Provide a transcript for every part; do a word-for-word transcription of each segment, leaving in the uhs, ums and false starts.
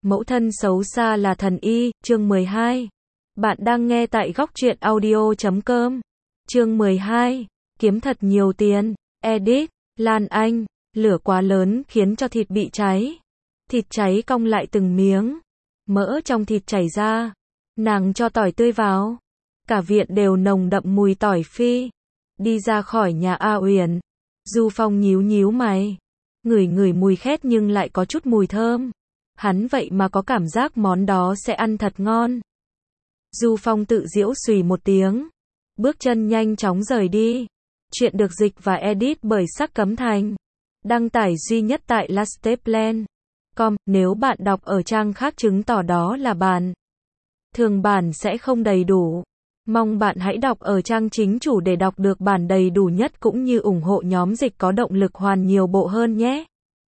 Mẫu thân xấu xa là thần y, chương mười hai. Bạn đang nghe tại góc truyện audio chấm com. Chương mười hai. Kiếm thật nhiều tiền. Edit, Lan Anh. Lửa quá lớn khiến cho thịt bị cháy. Thịt cháy cong lại từng miếng. Mỡ trong thịt chảy ra. Nàng cho tỏi tươi vào. Cả viện đều nồng đậm mùi tỏi phi. Đi ra khỏi nhà A Uyển. Du Phong nhíu nhíu mày. Ngửi ngửi mùi khét nhưng lại có chút mùi thơm. Hắn vậy mà có cảm giác món đó sẽ ăn thật ngon. Du Phong tự giễu xùy một tiếng. Bước chân nhanh chóng rời đi. Chuyện được dịch và edit bởi Sắc Cấm Thành. Đăng tải duy nhất tại lasteplan chấm com. Nếu bạn đọc ở trang khác chứng tỏ đó là bản thường bản sẽ không đầy đủ. Mong bạn hãy đọc ở trang chính chủ để đọc được bản đầy đủ nhất cũng như ủng hộ nhóm dịch có động lực hoàn nhiều bộ hơn nhé.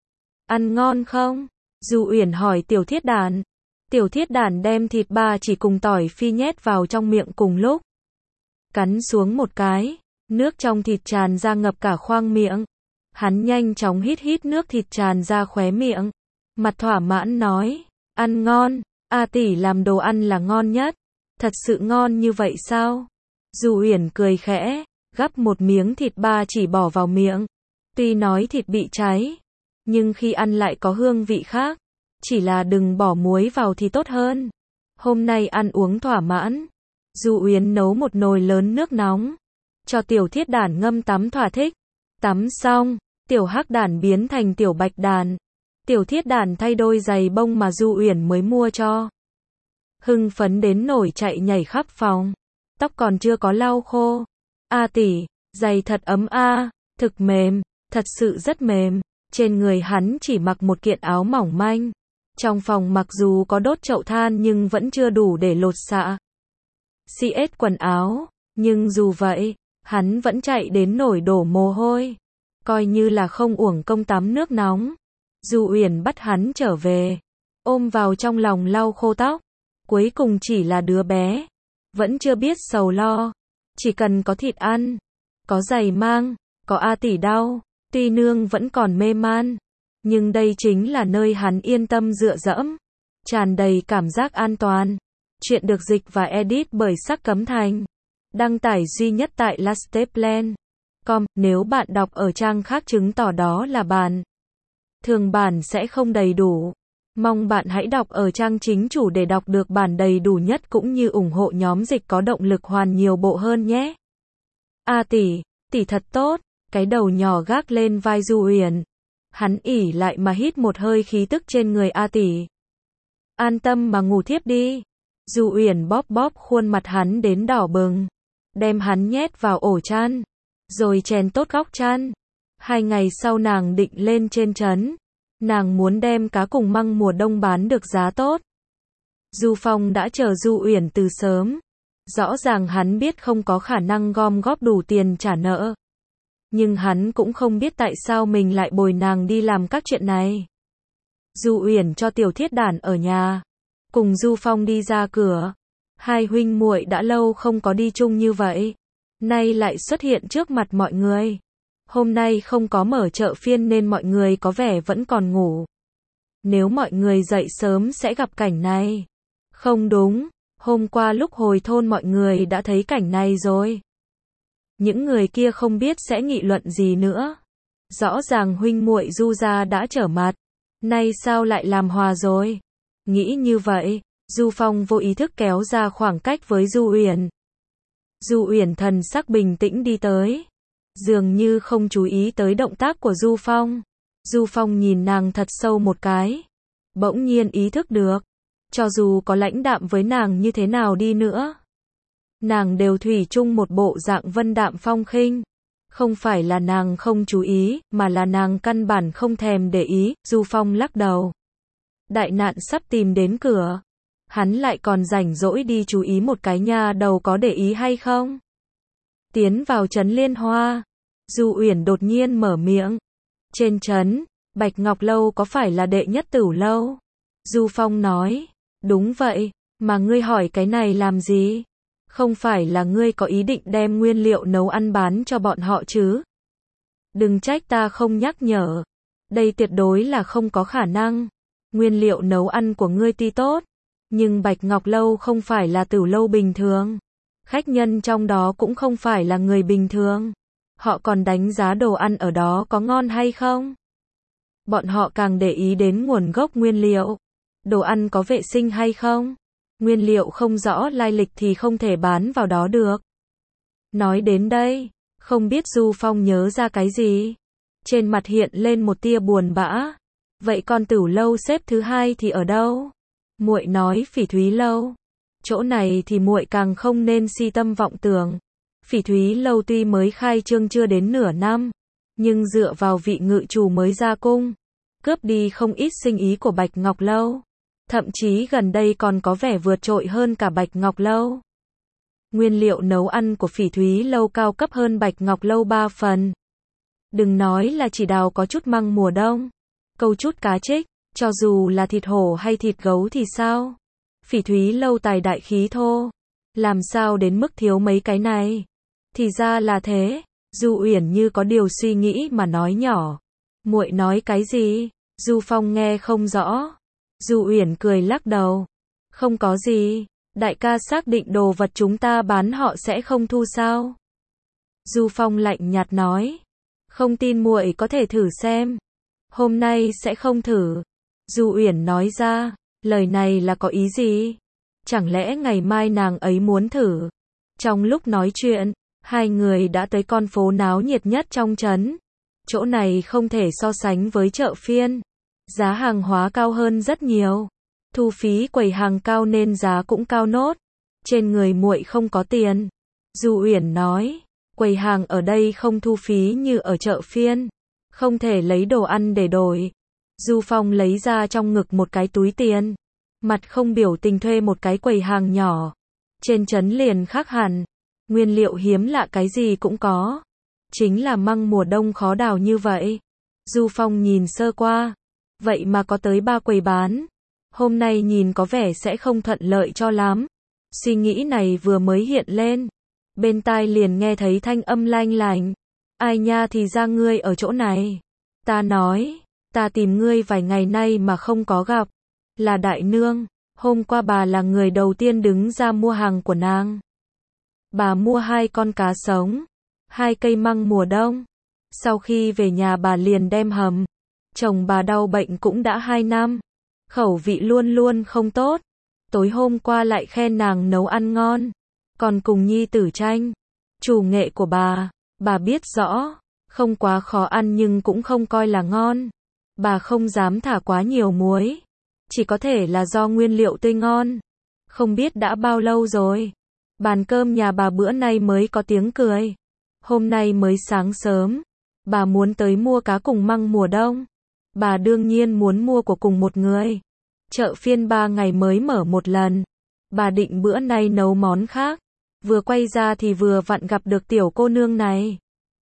Ăn ngon không? Du Uyển hỏi Tiểu Thiết Đản. Tiểu Thiết Đản đem thịt ba chỉ cùng tỏi phi nhét vào trong miệng cùng lúc. Cắn xuống một cái, nước trong thịt tràn ra ngập cả khoang miệng. Hắn nhanh chóng hít hít nước thịt tràn ra khóe miệng. Mặt thỏa mãn nói, ăn ngon, A tỷ làm đồ ăn là ngon nhất. Thật sự ngon như vậy sao? Du Uyển cười khẽ, gắp một miếng thịt ba chỉ bỏ vào miệng. Tuy nói thịt bị cháy, nhưng khi ăn lại có hương vị khác. Chỉ là đừng bỏ muối vào thì tốt hơn. Hôm nay ăn uống thỏa mãn. Du Uyển nấu một nồi lớn nước nóng. Cho Tiểu Thiết Đản ngâm tắm thỏa thích. Tắm xong, Tiểu Hắc Đản biến thành Tiểu Bạch Đản. Tiểu Thiết Đản thay đôi giày bông mà Du Uyển mới mua cho. Hưng phấn đến nổi chạy nhảy khắp phòng. Tóc còn chưa có lau khô. A tỷ, giày thật ấm a, thực mềm, thật sự rất mềm. Trên người hắn chỉ mặc một kiện áo mỏng manh. Trong phòng mặc dù có đốt chậu than nhưng vẫn chưa đủ để lột xạ xê ét quần áo. Nhưng dù vậy, hắn vẫn chạy đến nổi đổ mồ hôi. Coi như là không uổng công tắm nước nóng. Du Uyển bắt hắn trở về. Ôm vào trong lòng lau khô tóc. Cuối cùng chỉ là đứa bé. Vẫn chưa biết sầu lo. Chỉ cần có thịt ăn. Có giày mang. Có A tỷ đau. Tuy nương vẫn còn mê man. Nhưng đây chính là nơi hắn yên tâm dựa dẫm. Tràn đầy cảm giác an toàn. Chuyện được dịch và edit bởi Sắc Cấm Thành. Đăng tải duy nhất tại lasteplan chấm com. Nếu bạn đọc ở trang khác chứng tỏ đó là bản thường bản sẽ không đầy đủ. Mong bạn hãy đọc ở trang chính chủ để đọc được bản đầy đủ nhất cũng như ủng hộ nhóm dịch có động lực hoàn nhiều bộ hơn nhé. A tỷ, tỷ thật tốt. Cái đầu nhỏ gác lên vai Du Uyển. Hắn ỉ lại mà hít một hơi khí tức trên người A tỷ. An tâm mà ngủ thiếp đi. Du Uyển bóp bóp khuôn mặt hắn đến đỏ bừng. Đem hắn nhét vào ổ chăn. Rồi chèn tốt góc chăn. Hai ngày sau nàng định lên trên trấn. Nàng muốn đem cá cùng măng mùa đông bán được giá tốt. Du Phong đã chờ Du Uyển từ sớm. Rõ ràng hắn biết không có khả năng gom góp đủ tiền trả nợ. Nhưng hắn cũng không biết tại sao mình lại bồi nàng đi làm các chuyện này. Du Uyển cho Tiểu Thiết Đản ở nhà. Cùng Du Phong đi ra cửa. Hai huynh muội đã lâu không có đi chung như vậy. Nay lại xuất hiện trước mặt mọi người. Hôm nay không có mở chợ phiên nên mọi người có vẻ vẫn còn ngủ. Nếu mọi người dậy sớm sẽ gặp cảnh này. Không đúng, hôm qua lúc hồi thôn mọi người đã thấy cảnh này rồi. Những người kia không biết sẽ nghị luận gì nữa. Rõ ràng huynh muội Du gia đã trở mặt. Nay sao lại làm hòa rồi? Nghĩ như vậy, Du Phong vô ý thức kéo ra khoảng cách với Du Uyển. Du Uyển thần sắc bình tĩnh đi tới. Dường như không chú ý tới động tác của Du Phong. Du Phong nhìn nàng thật sâu một cái. Bỗng nhiên ý thức được. Cho dù có lãnh đạm với nàng như thế nào đi nữa. Nàng đều thủy chung một bộ dạng vân đạm phong khinh. Không phải là nàng không chú ý, mà là nàng căn bản không thèm để ý. Du Phong lắc đầu. Đại nạn sắp tìm đến cửa. Hắn lại còn rảnh rỗi đi chú ý một cái nha đầu có để ý hay không? Tiến vào trấn Liên Hoa. Du Uyển đột nhiên mở miệng. Trên trấn, Bạch Ngọc Lâu có phải là đệ nhất tửu lâu? Du Phong nói. Đúng vậy, mà ngươi hỏi cái này làm gì? Không phải là ngươi có ý định đem nguyên liệu nấu ăn bán cho bọn họ chứ? Đừng trách ta không nhắc nhở. Đây tuyệt đối là không có khả năng. Nguyên liệu nấu ăn của ngươi tuy tốt, nhưng Bạch Ngọc Lâu không phải là tử lâu bình thường. Khách nhân trong đó cũng không phải là người bình thường. Họ còn đánh giá đồ ăn ở đó có ngon hay không. Bọn họ càng để ý đến nguồn gốc nguyên liệu. Đồ ăn có vệ sinh hay không. Nguyên liệu không rõ lai lịch thì không thể bán vào đó được. Nói đến đây, không biết Du Phong nhớ ra cái gì. Trên mặt hiện lên một tia buồn bã. Vậy con Tửu lâu xếp thứ hai thì ở đâu? Muội nói Phỉ Thúy lâu. Chỗ này thì muội càng không nên si tâm vọng tưởng. Phỉ Thúy lâu tuy mới khai trương chưa đến nửa năm, nhưng dựa vào vị ngự chủ mới ra cung, cướp đi không ít sinh ý của Bạch Ngọc Lâu. Thậm chí gần đây còn có vẻ vượt trội hơn cả Bạch Ngọc Lâu. Nguyên liệu nấu ăn của Phỉ Thúy lâu cao cấp hơn Bạch Ngọc Lâu ba phần. Đừng nói là chỉ đào có chút măng mùa đông, câu chút cá trích, cho dù là thịt hổ hay thịt gấu thì sao? Phỉ Thúy lâu tài đại khí thô, làm sao đến mức thiếu mấy cái này? Thì ra là thế. Du Uyển như có điều suy nghĩ mà nói nhỏ. Muội nói cái gì? Du Phong nghe không rõ. Du Uyển cười lắc đầu. Không có gì, đại ca xác định đồ vật chúng ta bán họ sẽ không thu sao? Du Phong lạnh nhạt nói. Không tin muội có thể thử xem. Hôm nay sẽ không thử. Du Uyển nói ra, lời này là có ý gì? Chẳng lẽ ngày mai nàng ấy muốn thử? Trong lúc nói chuyện, hai người đã tới con phố náo nhiệt nhất trong trấn. Chỗ này không thể so sánh với chợ phiên. Giá hàng hóa cao hơn rất nhiều. Thu phí quầy hàng cao nên giá cũng cao nốt. Trên người muội không có tiền. Du Uyển nói, quầy hàng ở đây không thu phí như ở chợ phiên. Không thể lấy đồ ăn để đổi. Du Phong lấy ra trong ngực một cái túi tiền. Mặt không biểu tình thuê một cái quầy hàng nhỏ. Trên trấn liền khác hẳn. Nguyên liệu hiếm lạ cái gì cũng có. Chính là măng mùa đông khó đào như vậy. Du Phong nhìn sơ qua. Vậy mà có tới ba quầy bán. Hôm nay nhìn có vẻ sẽ không thuận lợi cho lắm. Suy nghĩ này vừa mới hiện lên. Bên tai liền nghe thấy thanh âm lanh lành. Ai nha thì ra ngươi ở chỗ này. Ta nói, ta tìm ngươi vài ngày nay mà không có gặp. Là đại nương, hôm qua bà là người đầu tiên đứng ra mua hàng của nàng. Bà mua hai con cá sống, hai cây măng mùa đông. Sau khi về nhà bà liền đem hầm. Chồng bà đau bệnh cũng đã hai năm. Khẩu vị luôn luôn không tốt. Tối hôm qua lại khen nàng nấu ăn ngon. Còn cùng nhi tử tranh. Chủ nghệ của bà, bà biết rõ. Không quá khó ăn nhưng cũng không coi là ngon. Bà không dám thả quá nhiều muối. Chỉ có thể là do nguyên liệu tươi ngon. Không biết đã bao lâu rồi. Bàn cơm nhà bà bữa nay mới có tiếng cười. Hôm nay mới sáng sớm. Bà muốn tới mua cá cùng măng mùa đông. Bà đương nhiên muốn mua của cùng một người. Chợ phiên ba ngày mới mở một lần. Bà định bữa nay nấu món khác. Vừa quay ra thì vừa vặn gặp được tiểu cô nương này.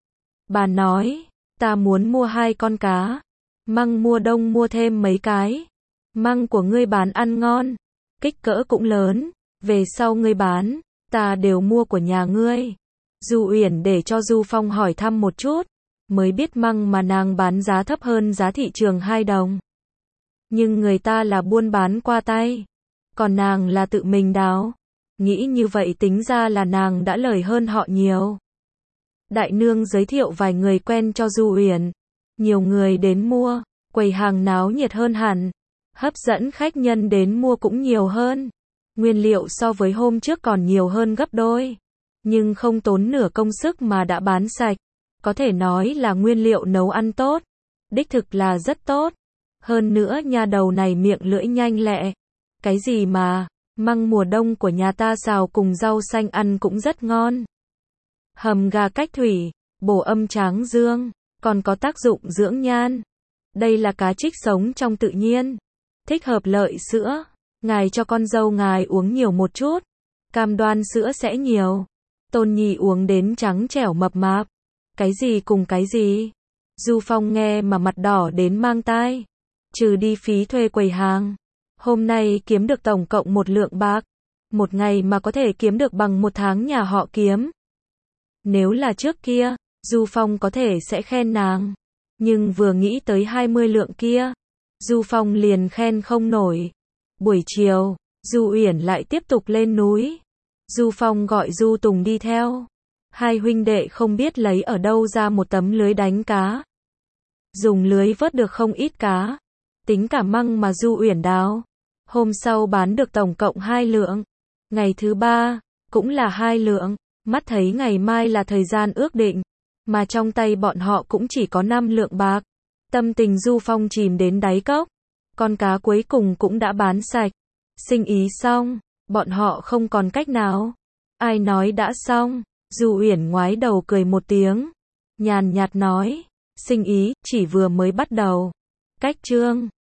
Bà nói, ta muốn mua hai con cá. Măng mùa đông mua thêm mấy cái. Măng của ngươi bán ăn ngon. Kích cỡ cũng lớn. Về sau ngươi bán, ta đều mua của nhà ngươi. Du Uyển để cho Du Phong hỏi thăm một chút. Mới biết măng mà nàng bán giá thấp hơn giá thị trường hai đồng. Nhưng người ta là buôn bán qua tay. Còn nàng là tự mình đào. Nghĩ như vậy tính ra là nàng đã lời hơn họ nhiều. Đại nương giới thiệu vài người quen cho Du Uyển. Nhiều người đến mua. Quầy hàng náo nhiệt hơn hẳn. Hấp dẫn khách nhân đến mua cũng nhiều hơn. Nguyên liệu so với hôm trước còn nhiều hơn gấp đôi. Nhưng không tốn nửa công sức mà đã bán sạch. Có thể nói là nguyên liệu nấu ăn tốt. Đích thực là rất tốt. Hơn nữa nha đầu này miệng lưỡi nhanh lẹ. Cái gì mà, măng mùa đông của nhà ta xào cùng rau xanh ăn cũng rất ngon. Hầm gà cách thủy, bổ âm tráng dương, còn có tác dụng dưỡng nhan. Đây là cá trích sống trong tự nhiên. Thích hợp lợi sữa. Ngài cho con dâu ngài uống nhiều một chút. Cam đoan sữa sẽ nhiều. Tôn Nhi uống đến trắng trẻo mập mạp. Cái gì cùng cái gì? Du Phong nghe mà mặt đỏ đến mang tai. Trừ đi phí thuê quầy hàng. Hôm nay kiếm được tổng cộng một lượng bạc. Một ngày mà có thể kiếm được bằng một tháng nhà họ kiếm. Nếu là trước kia, Du Phong có thể sẽ khen nàng. Nhưng vừa nghĩ tới hai mươi lượng kia. Du Phong liền khen không nổi. Buổi chiều, Du Uyển lại tiếp tục lên núi. Du Phong gọi Du Tùng đi theo. Hai huynh đệ không biết lấy ở đâu ra một tấm lưới đánh cá. Dùng lưới vớt được không ít cá. Tính cả măng mà Du Uyển đào. Hôm sau bán được tổng cộng hai lượng. Ngày thứ ba, cũng là hai lượng. Mắt thấy ngày mai là thời gian ước định. Mà trong tay bọn họ cũng chỉ có năm lượng bạc. Tâm tình Du Phong chìm đến đáy cốc. Con cá cuối cùng cũng đã bán sạch. Sinh ý xong, bọn họ không còn cách nào. Ai nói đã xong? Du Uyển ngoái đầu cười một tiếng. Nhàn nhạt nói, sinh ý chỉ vừa mới bắt đầu. Cách chương